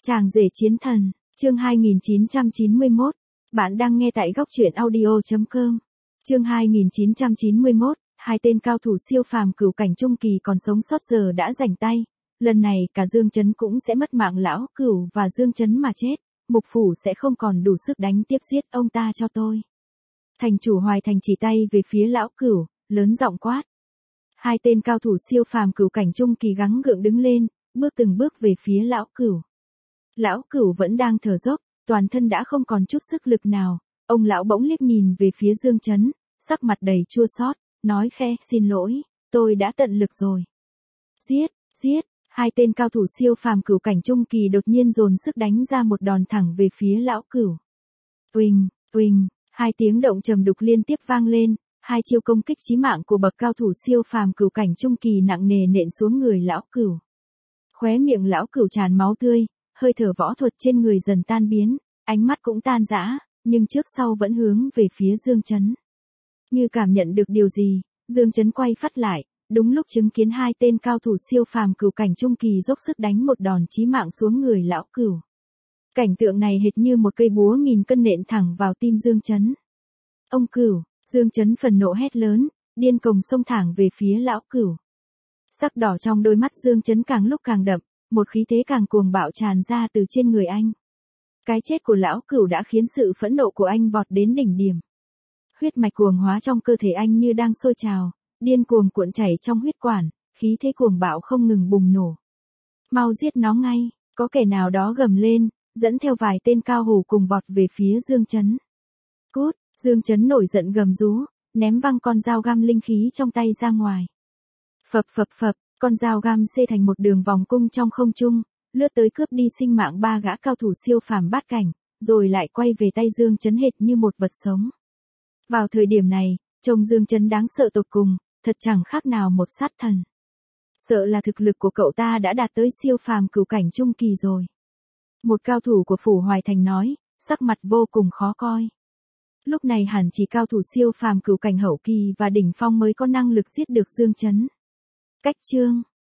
Chàng rể chiến thần, chương 2991. Bạn đang nghe tại góc truyện audio.com. Chương 2991, hai tên cao thủ siêu phàm cửu cảnh trung kỳ còn sống sót giờ đã rảnh tay. Lần này cả Dương Chấn cũng sẽ mất mạng lão cửu và Dương Chấn mà chết. Mục phủ sẽ không còn đủ sức đánh tiếp giết ông ta cho tôi. Thành chủ Hoài Thành chỉ tay về phía lão cửu, lớn giọng quát. Hai tên cao thủ siêu phàm cửu cảnh trung kỳ gắng gượng đứng lên, bước từng bước về phía lão cửu. Lão cửu vẫn đang thở dốc, toàn thân đã không còn chút sức lực nào. Ông lão bỗng liếc nhìn về phía Dương Chấn, sắc mặt đầy chua xót, nói khẽ, xin lỗi, tôi đã tận lực rồi. Giết, giết, hai tên cao thủ siêu phàm cửu cảnh trung kỳ đột nhiên dồn sức đánh ra một đòn thẳng về phía lão cửu. Uỳnh, uỳnh, hai tiếng động trầm đục liên tiếp vang lên, hai chiêu công kích chí mạng của bậc cao thủ siêu phàm cửu cảnh trung kỳ nặng nề nện xuống người lão cửu. Khóe miệng lão cửu tràn máu tươi, hơi thở võ thuật trên người dần tan biến, ánh mắt cũng tan rã, nhưng trước sau vẫn hướng về phía Dương Chấn. Như cảm nhận được điều gì, Dương Chấn quay phát lại, đúng lúc chứng kiến hai tên cao thủ siêu phàm cửu cảnh trung kỳ dốc sức đánh một đòn chí mạng xuống người lão cửu. Cảnh tượng này hệt như một cây búa nghìn cân nện thẳng vào tim Dương Chấn. Ông cửu, Dương Chấn phần nộ hét lớn, điên cuồng xông thẳng về phía lão cửu. Sắc đỏ trong đôi mắt Dương Chấn càng lúc càng đậm, một khí thế càng cuồng bạo tràn ra từ trên người anh. Cái chết của lão cửu đã khiến sự phẫn nộ của anh vọt đến đỉnh điểm. Huyết mạch cuồng hóa trong cơ thể anh như đang sôi trào, điên cuồng cuộn chảy trong huyết quản, khí thế cuồng bạo không ngừng bùng nổ. Mau giết nó ngay, có kẻ nào đó gầm lên, dẫn theo vài tên cao thủ cùng vọt về phía Dương Chấn. Cút, Dương Chấn nổi giận gầm rú, ném văng con dao găm linh khí trong tay ra ngoài. Phập phập phập, con dao găm xê thành một đường vòng cung trong không trung, lướt tới cướp đi sinh mạng ba gã cao thủ siêu phàm bát cảnh, rồi lại quay về tay Dương Chấn hệt như một vật sống. Vào thời điểm này, trông Dương Chấn đáng sợ tột cùng, thật chẳng khác nào một sát thần. Sợ là thực lực của cậu ta đã đạt tới siêu phàm cửu cảnh trung kỳ rồi. Một cao thủ của phủ Hoài Thành nói, sắc mặt vô cùng khó coi. Lúc này hẳn chỉ cao thủ siêu phàm cửu cảnh hậu kỳ và đỉnh phong mới có năng lực giết được Dương Chấn. Cách chương